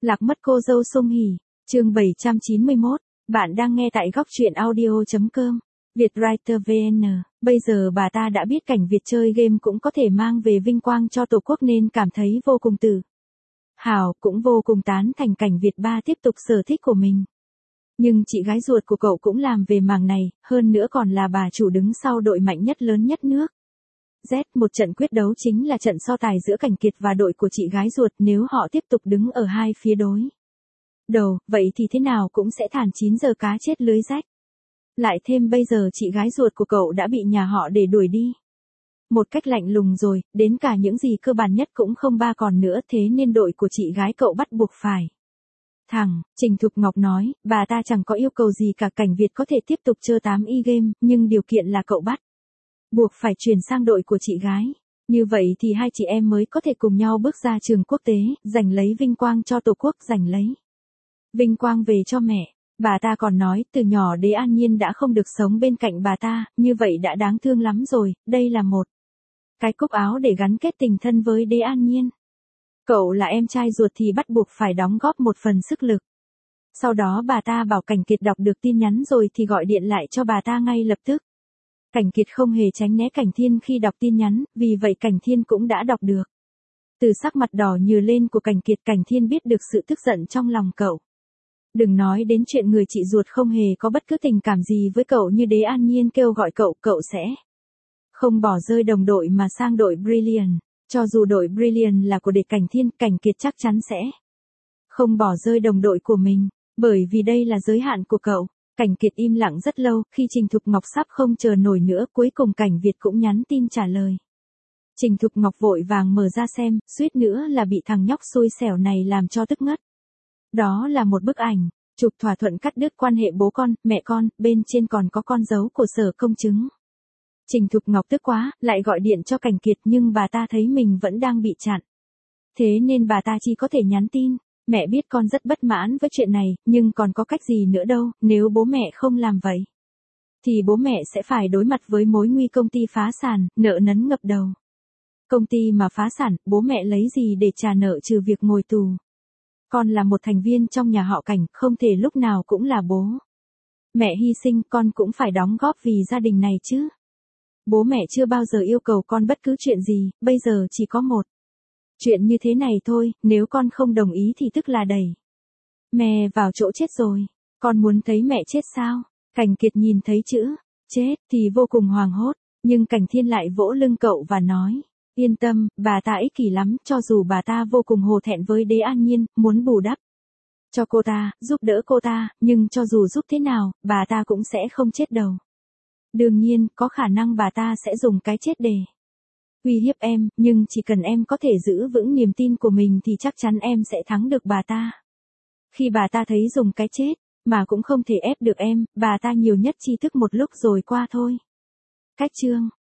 Lạc mất cô dâu Song Hỷ, chương 791, bạn đang nghe tại góc truyện audio.com, Vietwriter VN, bây giờ bà ta đã biết cảnh Việt chơi game cũng có thể mang về vinh quang cho Tổ quốc nên cảm thấy vô cùng tự hào, cũng vô cùng tán thành cảnh Việt ba tiếp tục sở thích của mình. Nhưng chị gái ruột của cậu cũng làm về mảng này, hơn nữa còn là bà chủ đứng sau đội mạnh nhất lớn nhất nước. Một trận quyết đấu chính là trận so tài giữa Cảnh Kiệt và đội của chị gái ruột, nếu họ tiếp tục đứng ở hai phía đối đầu, vậy thì thế nào cũng sẽ thàn 9 giờ cá chết lưới rách. Lại thêm bây giờ chị gái ruột của cậu đã bị nhà họ để đuổi đi. Một cách lạnh lùng rồi, đến cả những gì cơ bản nhất cũng không ba còn nữa, thế nên đội của chị gái cậu bắt buộc phải Trình Thục Ngọc nói, bà ta chẳng có yêu cầu gì cả, Cảnh Việt có thể tiếp tục chơi 8Y game, nhưng điều kiện là cậu bắt buộc phải chuyển sang đội của chị gái. Như vậy thì hai chị em mới có thể cùng nhau bước ra trường quốc tế, giành lấy vinh quang cho Tổ quốc, giành lấy vinh quang về cho mẹ. Bà ta còn nói, từ nhỏ Đế An Nhiên đã không được sống bên cạnh bà ta, như vậy đã đáng thương lắm rồi, đây là một cái cúc áo để gắn kết tình thân với Đế An Nhiên. Cậu là em trai ruột thì bắt buộc phải đóng góp một phần sức lực. Sau đó bà ta bảo Cảnh Kiệt đọc được tin nhắn rồi thì gọi điện lại cho bà ta ngay lập tức. Cảnh Kiệt không hề tránh né Cảnh Thiên khi đọc tin nhắn, vì vậy Cảnh Thiên cũng đã đọc được. Từ sắc mặt đỏ nhừ lên của Cảnh Kiệt, Cảnh Thiên biết được sự tức giận trong lòng cậu. Đừng nói đến chuyện người chị ruột không hề có bất cứ tình cảm gì với cậu như Đế An Nhiên kêu gọi cậu, cậu sẽ không bỏ rơi đồng đội mà sang đội Brilliant. Cho dù đội Brilliant là của địch Cảnh Thiên, Cảnh Kiệt chắc chắn sẽ không bỏ rơi đồng đội của mình, bởi vì đây là giới hạn của cậu. Cảnh Kiệt im lặng rất lâu, khi Trình Thục Ngọc sắp không chờ nổi nữa, cuối cùng Cảnh Việt cũng nhắn tin trả lời. Trình Thục Ngọc vội vàng mở ra xem, suýt nữa là bị thằng nhóc xui xẻo này làm cho tức ngất. Đó là một bức ảnh chụp thỏa thuận cắt đứt quan hệ bố con, mẹ con, bên trên còn có con dấu của Sở Công chứng. Trình Thục Ngọc tức quá, lại gọi điện cho Cảnh Kiệt nhưng bà ta thấy mình vẫn đang bị chặn. Thế nên bà ta chỉ có thể nhắn tin. Mẹ biết con rất bất mãn với chuyện này, nhưng còn có cách gì nữa đâu, nếu bố mẹ không làm vậy thì bố mẹ sẽ phải đối mặt với mối nguy công ty phá sản, nợ nấn ngập đầu. Công ty mà phá sản, bố mẹ lấy gì để trả nợ trừ việc ngồi tù. Con là một thành viên trong nhà họ Cảnh, không thể lúc nào cũng là bố mẹ hy sinh, con cũng phải đóng góp vì gia đình này chứ. Bố mẹ chưa bao giờ yêu cầu con bất cứ chuyện gì, bây giờ chỉ có một chuyện như thế này thôi, nếu con không đồng ý thì tức là đẩy mẹ vào chỗ chết rồi. Con muốn thấy mẹ chết sao? Cảnh Kiệt nhìn thấy chữ chết thì vô cùng hoảng hốt, nhưng Cảnh Thiên lại vỗ lưng cậu và nói, yên tâm, bà ta ích kỷ lắm, cho dù bà ta vô cùng hổ thẹn với Đế An Nhiên, muốn bù đắp cho cô ta, giúp đỡ cô ta, nhưng cho dù giúp thế nào, bà ta cũng sẽ không chết đâu. Đương nhiên, có khả năng bà ta sẽ dùng cái chết để uy hiếp em, nhưng chỉ cần em có thể giữ vững niềm tin của mình thì chắc chắn em sẽ thắng được bà ta. Khi bà ta thấy dùng cái chết, mà cũng không thể ép được em, bà ta nhiều nhất chi thức một lúc rồi qua thôi. Cách chương